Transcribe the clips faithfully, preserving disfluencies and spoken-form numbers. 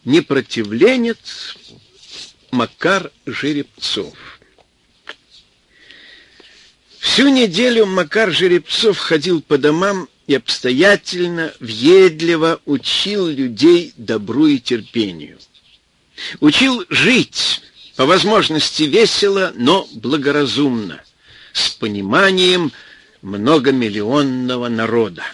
Непротивленец Макар Жеребцов. Всю неделю Макар Жеребцов ходил по домам и обстоятельно, въедливо учил людей добру и терпению. Учил жить, по возможности весело, но благоразумно, с пониманием многомиллионного народа.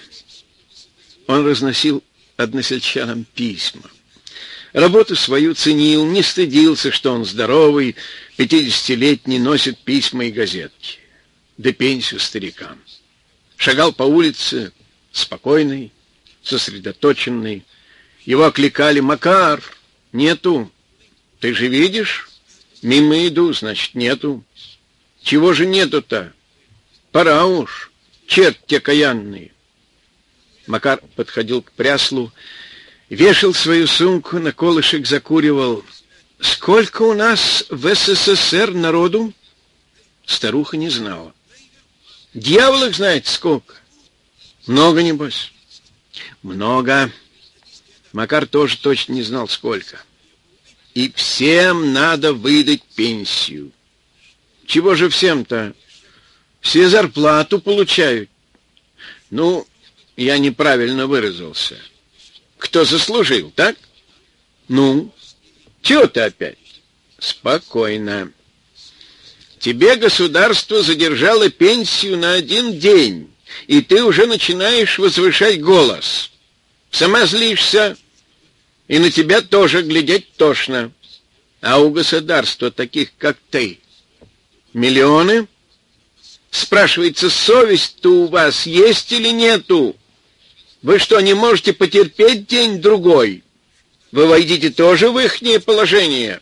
Он разносил односельчанам письма. Работу свою ценил, не стыдился, что он здоровый, пятидесятилетний, носит письма и газетки. Да пенсию старикам. Шагал по улице, спокойный, сосредоточенный. Его окликали: «Макар, нету. Ты же видишь? Мимо иду, значит, нету. Чего же нету-то? Пора уж, черти окаянные». Макар подходил к пряслу, вешал свою сумку, на колышек закуривал. «Сколько у нас в СССР народу?» Старуха не знала. «Дьявол их знает сколько». «Много, небось?» «Много». Макар тоже точно не знал, сколько. «И всем надо выдать пенсию». «Чего же всем-то? Все зарплату получают». «Ну, я неправильно выразился. Кто заслужил, так?» «Ну, чего ты опять?» «Спокойно. Тебе государство задержало пенсию на один день, и ты уже начинаешь возвышать голос. Сама злишься, и на тебя тоже глядеть тошно. А у государства таких, как ты, миллионы? Спрашивается, совесть-то у вас есть или нету? Вы что, не можете потерпеть день-другой? Вы войдите тоже в ихнее положение?»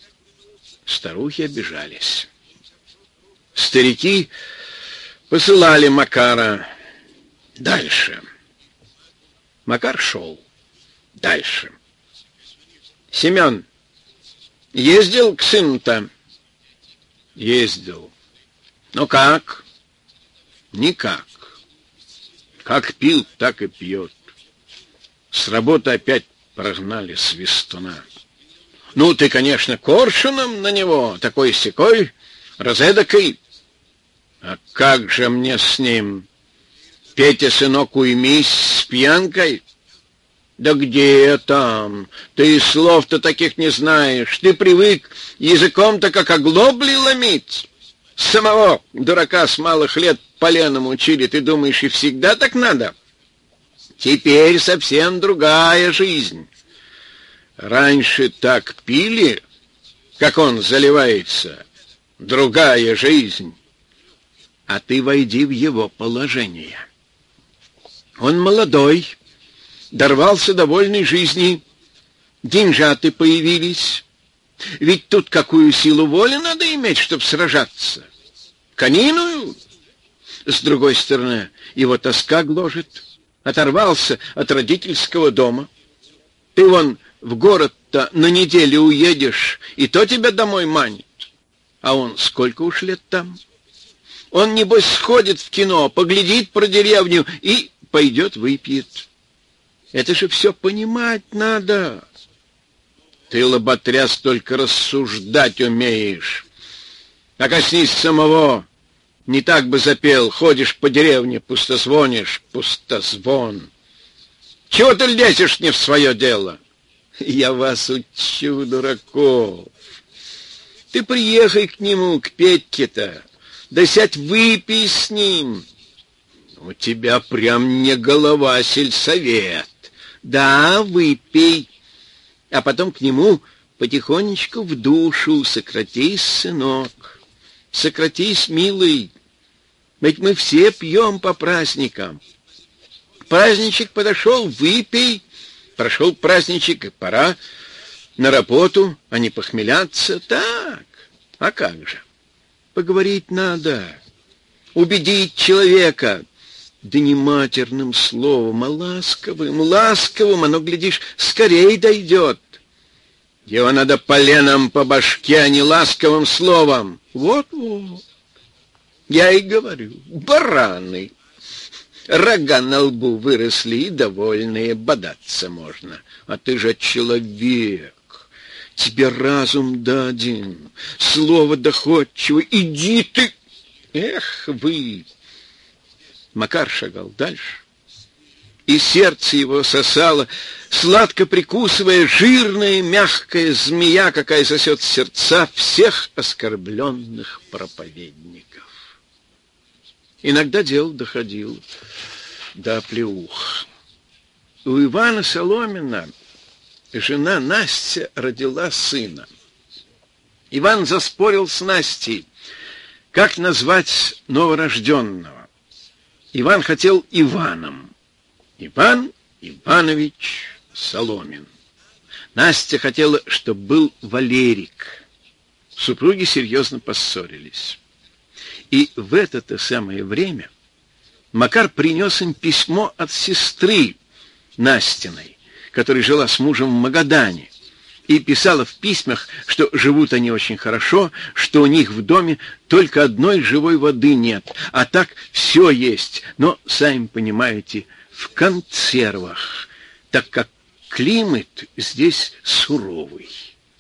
Старухи обижались. Старики посылали Макара дальше. Макар шел дальше. «Семен, ездил к сыну-то?» «Ездил». «Ну как?» «Никак. Как пил, так и пьет. С работы опять прогнали свистуна». «Ну, ты, конечно, коршуном на него, такой-сякой, разэдакой». «А как же мне с ним? Петя, сынок, уймись с пьянкой». «Да где там? Ты слов-то таких не знаешь. Ты привык языком-то как оглобли ломить. Самого дурака с малых лет поленом учили. Ты думаешь, и всегда так надо? Теперь совсем другая жизнь. Раньше так пили, как он заливается. Другая жизнь. А ты войди в его положение. Он молодой, дорвался до вольной жизни, деньжаты появились. Ведь тут какую силу воли надо иметь, чтобы сражаться? Кониную? С другой стороны, его тоска гложет. Оторвался от родительского дома. Ты вон в город-то на неделю уедешь, и то тебя домой манит. А он сколько уж лет там? Он, небось, сходит в кино, поглядит про деревню и пойдет выпьет. Это же все понимать надо. Ты, лоботряс, только рассуждать умеешь. А коснись самого. Не так бы запел. Ходишь по деревне, пустозвонишь, пустозвон. Чего ты лезешь не в свое дело? Я вас учу, дураков. Ты приехай к нему, к Петьке-то. Да сядь, выпей с ним. У тебя прям не голова, сельсовет. Да, выпей. А потом к нему потихонечку в душу. Сократись, сынок. Сократись, милый. Ведь мы все пьем по праздникам. Праздничек подошел, выпей. Прошел праздничек, и пора на работу, а не похмеляться. Так, а как же? Поговорить надо, убедить человека. Да не матерным словом, а ласковым, ласковым, оно, глядишь, скорее дойдет. Его надо поленом по башке, а не ласковым словом. Вот-вот. Я и говорю, бараны. Рога на лбу выросли и довольные, бодаться можно. А ты же человек. Тебе разум даден, слово доходчиво. Иди ты! Эх вы! Макар шагал дальше, и сердце его сосало, сладко прикусывая жирная мягкая змея, какая сосет сердца всех оскорбленных проповедников. Иногда дело доходило до оплеух. У Ивана Соломина жена Настя родила сына. Иван заспорил с Настей, как назвать новорожденного. Иван хотел Иваном. Иван Иванович Соломин. Настя хотела, чтобы был Валерик. Супруги серьезно поссорились. И в это-то самое время Макар принес им письмо от сестры Настиной, которая жила с мужем в Магадане, и писала в письмах, что живут они очень хорошо, что у них в доме только одной живой воды нет, а так все есть, но, сами понимаете, в консервах, так как климат здесь суровый.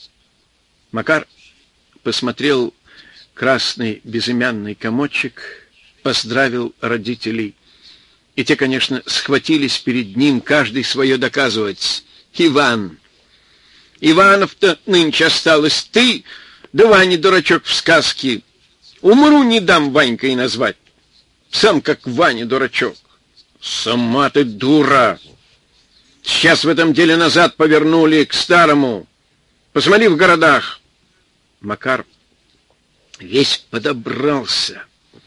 Макар посмотрел красный безымянный комочек, поздравил родителей, и те, конечно, схватились перед ним, каждый свое доказывать. Иван, Иванов-то нынче осталось, ты, да Ваня дурачок в сказке. Умру, не дам Ванькой назвать. Сам как Ваня дурачок. Сама ты дура. Сейчас в этом деле назад повернули к старому. Посмотри в городах. Макар весь подобрался,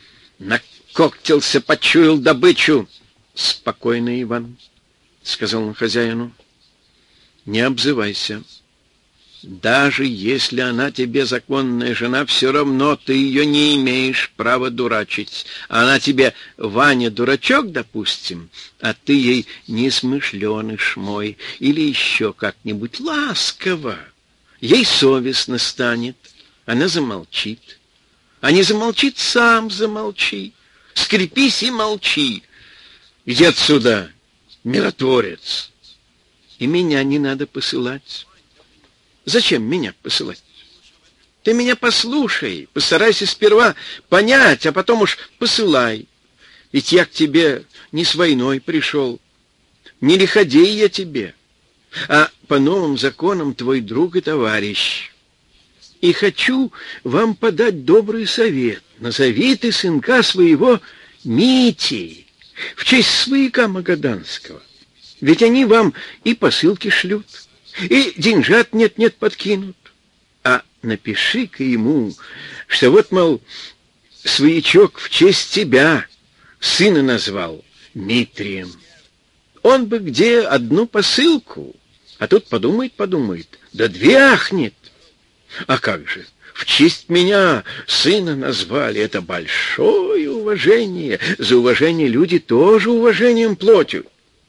накоктился, почуял добычу. Спокойно, Иван, сказал он хозяину. Не обзывайся. Даже если она тебе законная жена, все равно ты ее не имеешь права дурачить. Она тебе Ваня дурачок, допустим, а ты ей несмышленыш мой, или еще как-нибудь ласково. Ей совестно станет, она замолчит. А не замолчит, сам замолчи. Скрепись и молчи. Иди отсюда, миротворец. И меня не надо посылать. Зачем меня посылать? Ты меня послушай, постарайся сперва понять, а потом уж посылай. Ведь я к тебе не с войной пришел, не лиходей я тебе, а по новым законам твой друг и товарищ. И хочу вам подать добрый совет. Назови ты сынка своего Митей в честь свояка Магаданского. Ведь они вам и посылки шлют, и деньжат нет-нет подкинут. А напиши-ка ему, что вот, мол, своячок в честь тебя сына назвал Митрием. Он бы где одну посылку, а тут подумает-подумает, да две ахнет. А как же, в честь меня сына назвали, это большое уважение. За уважение люди тоже уважением платят.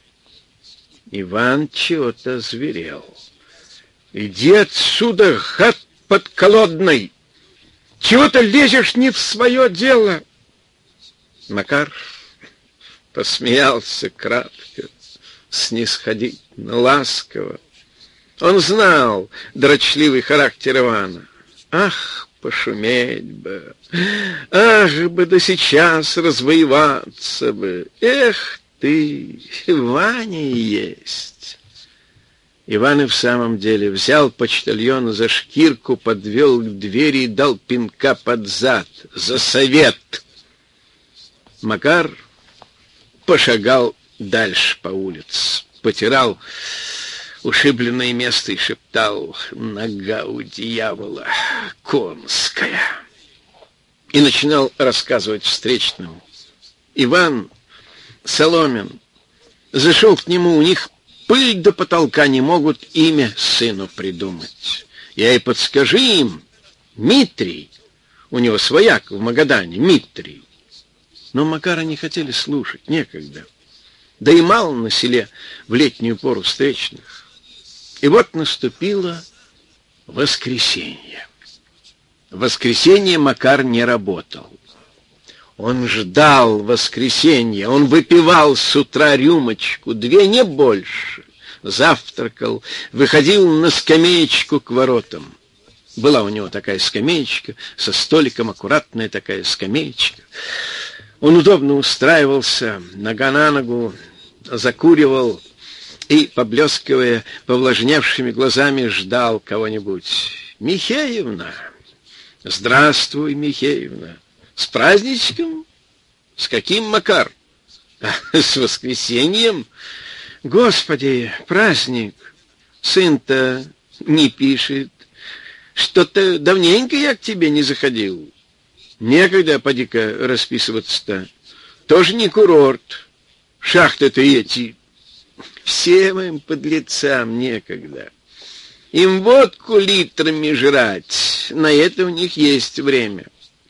Иван чего-то зверел. Иди отсюда, гад подколодный! Чего ты лезешь не в свое дело? Макар посмеялся кратко, снисходительно, ласково. Он знал дрочливый характер Ивана. Ах, пошуметь бы! Ах бы, да сейчас развоеваться бы! Эх ты, Ваня есть! Иван и в самом деле взял почтальона за шкирку, подвел к двери и дал пинка под зад. За совет! Макар пошагал дальше по улице, потирал ушибленное место и шептал: «Нога у дьявола конская!» И начинал рассказывать встречному. Иван Соломин зашел к нему, у них пыль до потолка, не могут имя сыну придумать. Я и подскажи им, Митрий, у него свояк в Магадане, Митрий. Но Макара не хотели слушать, некогда. Да и мало на селе в летнюю пору встречных. И вот наступило воскресенье. В воскресенье Макар не работал. Он ждал воскресенья, он выпивал с утра рюмочку, две, не больше, завтракал, выходил на скамеечку к воротам. Была у него такая скамеечка, со столиком, аккуратная такая скамеечка. Он удобно устраивался, нога на ногу, закуривал и, поблескивая повлажневшими глазами, ждал кого-нибудь. «Михеевна! Здравствуй, Михеевна! С праздничком? С каким, Макар? С воскресеньем? Господи, праздник! Сын-то не пишет. Что-то давненько я к тебе не заходил. Некогда, поди-ка, расписываться-то. Тоже не курорт. Шахты-то эти. Всем им подлецам некогда. Им водку литрами жрать. На это у них есть время.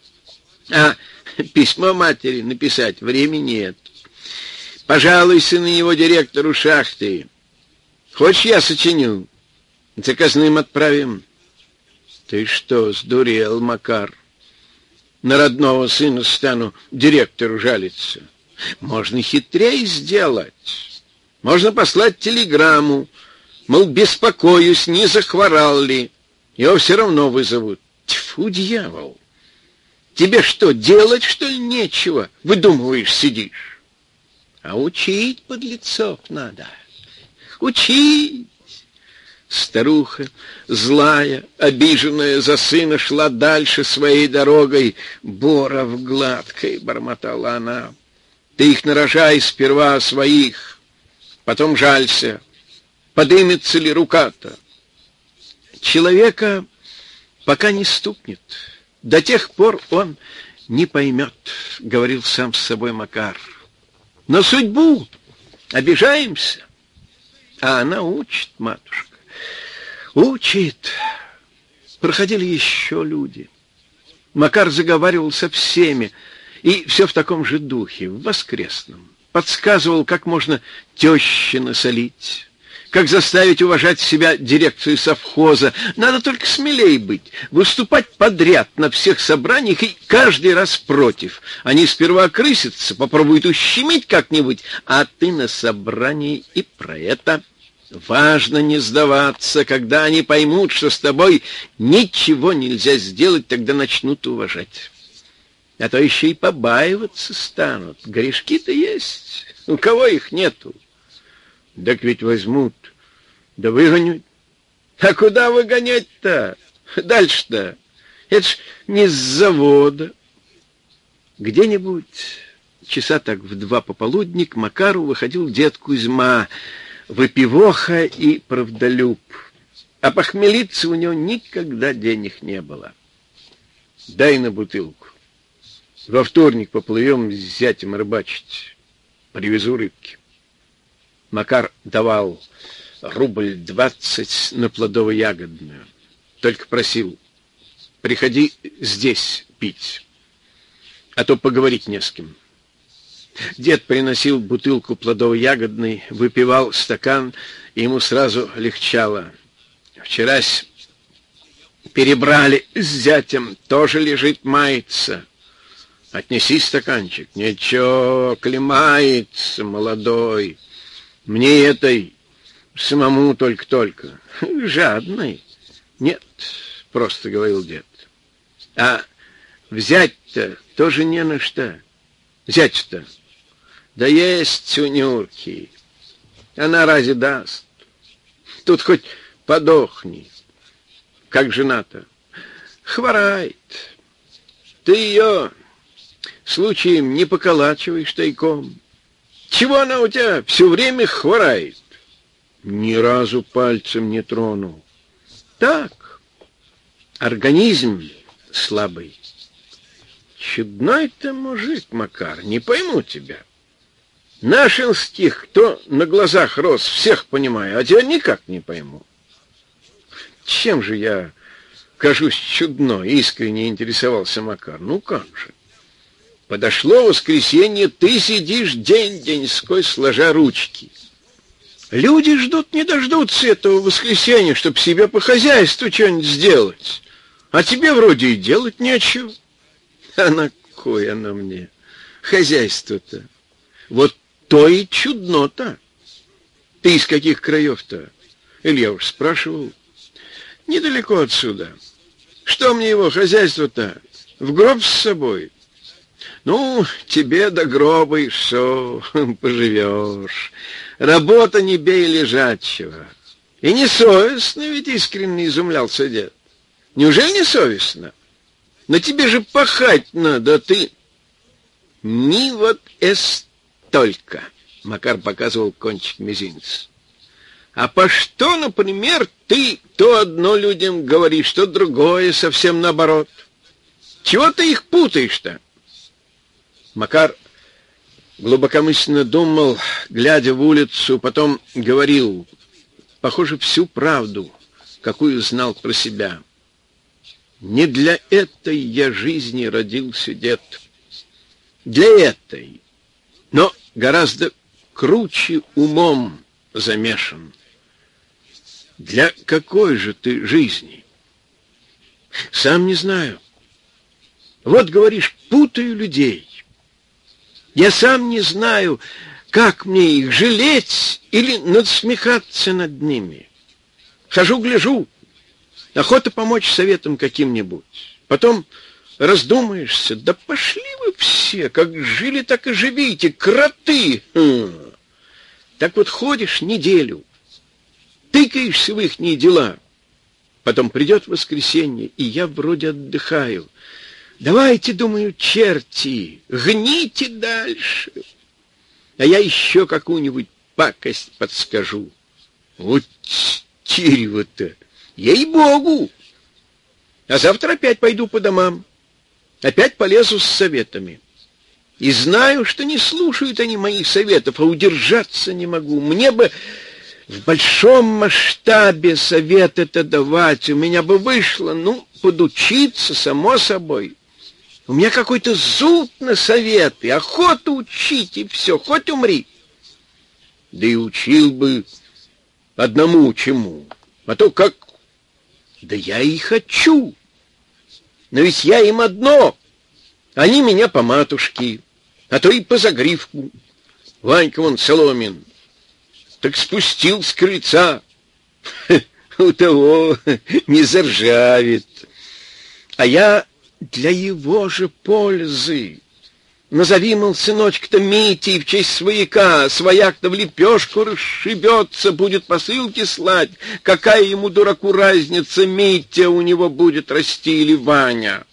А письмо матери написать времени нет. Пожалуйся на него директору шахты. Хочешь, я сочиню? Заказным отправим. Ты что, сдурел, Макар? На родного сына стану директору жалиться. Можно хитрее сделать. Можно послать телеграмму, мол, беспокоюсь, не захворал ли. Его все равно вызовут. Тьфу, дьявол! Тебе что, делать, что ли, нечего? Выдумываешь, сидишь. А учить подлецов надо. Учить! Старуха, злая, обиженная за сына, шла дальше своей дорогой. «Боров гладкой», — бормотала она, — «ты их нарожай сперва своих, потом жалься, подымется ли рука-то». Человека пока не стукнет, до тех пор он не поймет, — говорил сам с собой Макар. На судьбу обижаемся, а она учит, матушка. Учит. Проходили еще люди. Макар заговаривал со всеми, и все в таком же духе, в воскресном. Подсказывал, как можно теще насолить, как заставить уважать себя дирекцию совхоза. Надо только смелее быть, выступать подряд на всех собраниях и каждый раз против. Они сперва крысятся, попробуют ущемить как-нибудь, а ты на собрании и про это. Важно не сдаваться. Когда они поймут, что с тобой ничего нельзя сделать, тогда начнут уважать. А то еще и побаиваться станут. Грешки-то есть. У кого их нету? Так ведь возьмут, да выгонят. А куда выгонять-то? Дальше-то? Это ж не с завода. Где-нибудь часа так в два пополудни к Макару выходил дед Кузьма, выпивоха и правдолюб. А похмелиться у него никогда денег не было. Дай на бутылку. Во вторник поплывем с зятем рыбачить. Привезу рыбки. Макар давал рубль двадцать на плодово-ягодную. Только просил, приходи здесь пить, а то поговорить не с кем. Дед приносил бутылку плодово-ягодной, выпивал стакан, и ему сразу легчало. Вчерась перебрали с зятем, тоже лежит, мается. Отнеси стаканчик. Ничего, клемается молодой. Мне этой самому только-только. Жадный. Нет, просто говорил дед. А взять-то тоже не на что. Взять-то. Да есть у Нюрки. Она разве даст? Тут хоть подохни. Как жена-то? Хворает. Ты ее случаем не поколачиваешь тайком. Чего она у тебя все время хворает? Ни разу пальцем не тронул. Так, организм слабый. Чудной ты мужик, Макар, не пойму тебя. Нашинских, кто на глазах рос, всех понимаю, а тебя никак не пойму. Чем же я кажусь чудно? Искренне интересовался Макар. Ну как же? Подошло воскресенье, ты сидишь день-деньской, сложа ручки. Люди ждут, не дождутся этого воскресенья, чтобы себе по хозяйству что-нибудь сделать. А тебе вроде и делать нечего. А на кой оно мне? хозяйство-то? Вот то и чудно-то. Ты из каких краев-то? Илья уж спрашивал. Недалеко отсюда. Что мне его хозяйство-то? В гроб с собой? Ну, тебе до гроба и шо, поживешь. Работа не бей лежачего. И не совестно, ведь искренне изумлялся дед. Неужели не совестно? Но тебе же пахать надо, ты... Ни вот эс только, Макар показывал кончик мизинца. А по что, например, ты то одно людям говоришь, то другое, совсем наоборот? Чего ты их путаешь-то? Макар глубокомысленно думал, глядя в улицу, потом говорил, похоже, всю правду, какую знал про себя. Не для этой я жизни родился, дед. Для этой, но гораздо круче умом замешан. Для какой же ты жизни? Сам не знаю. Вот, говоришь, путаю людей. Я сам не знаю, как мне их жалеть или надсмехаться над ними. Хожу, гляжу, охота помочь советом каким-нибудь. Потом раздумаешься, да пошли вы все, как жили, так и живите, кроты. Хм. Так вот ходишь неделю, тыкаешься в ихние дела. Потом придет воскресенье, и я вроде отдыхаю. Давайте, думаю, черти, гните дальше. А я еще какую-нибудь пакость подскажу. Вот терево-то, ей-богу. А завтра опять пойду по домам. Опять полезу с советами. И знаю, что не слушают они моих советов, а удержаться не могу. Мне бы в большом масштабе совет это давать. У меня бы вышло, ну, подучиться, само собой. У меня какой-то зуд на советы, охота учить, и все, хоть умри. Да и учил бы одному чему. А то как... Да я и хочу. Но ведь я им одно. Они меня по матушке, а то и по загривку. Ванька вон Соломин. Так спустил с крыльца. У того не заржавит. А я для его же пользы. Назови, мол, сыночка-то Митей в честь свояка, свояк-то в лепешку расшибется, будет посылки слать. Какая ему, дураку, разница, Митя у него будет расти или Ваня?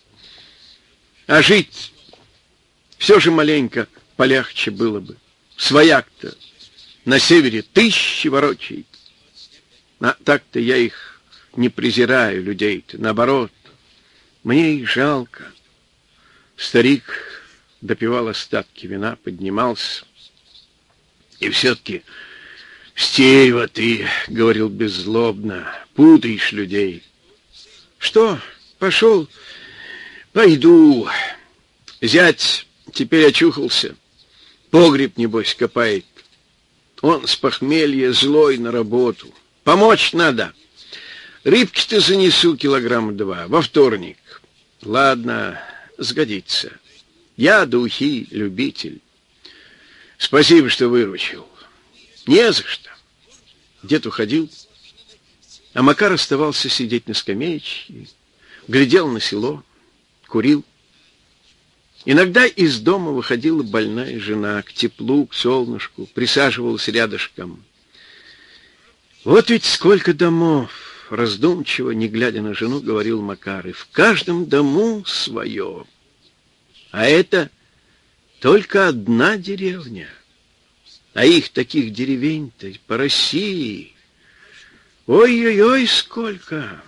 А жить все же маленько полегче было бы. Свояк-то на севере тысячи ворочает. А так-то я их не презираю, людей-то, наоборот. Мне их жалко. Старик допивал остатки вина, поднимался. И все-таки, Стерва ты, — говорил беззлобно, — путаешь людей. Что, пошел? Пойду. Зять теперь очухался. Погреб, небось, копает. Он с похмелья злой на работу. Помочь надо. Рыбки-то занесу килограмма два во вторник. Ладно, сгодится. Я духи любитель. Спасибо, что выручил. Не за что. Дед уходил, а Макар оставался сидеть на скамеечке, глядел на село, курил. Иногда из дома выходила больная жена к теплу, к солнышку, присаживалась рядышком. Вот ведь сколько домов! Раздумчиво, не глядя на жену, говорил Макар, и в каждом дому свое. А это только одна деревня. А их таких деревень-то по России. Ой-ой-ой, сколько!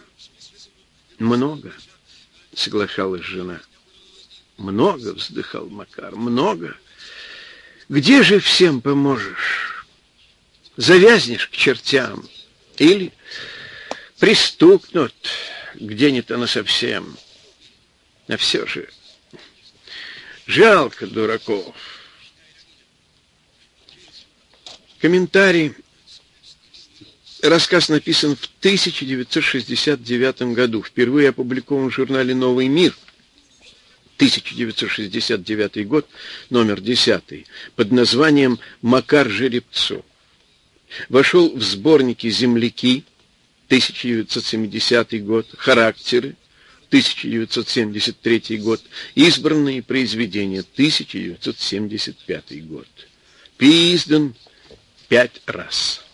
Много, соглашалась жена. Много, вздыхал Макар, много. Где же всем поможешь? Завязнешь к чертям или пристукнут где-нибудь насовсем. А все же жалко дураков. Комментарий. Рассказ написан в тысяча девятьсот шестьдесят девятом году. Впервые опубликован в журнале «Новый мир». тысяча девятьсот шестьдесят девятый год, номер десятый, под названием «Макар Жеребцов». Вошел в сборники «Земляки», тысяча девятьсот семидесятый год, «Характеры», тысяча девятьсот семьдесят третий год, «Избранные произведения», тысяча девятьсот семьдесят пятый год. Переиздан пять раз.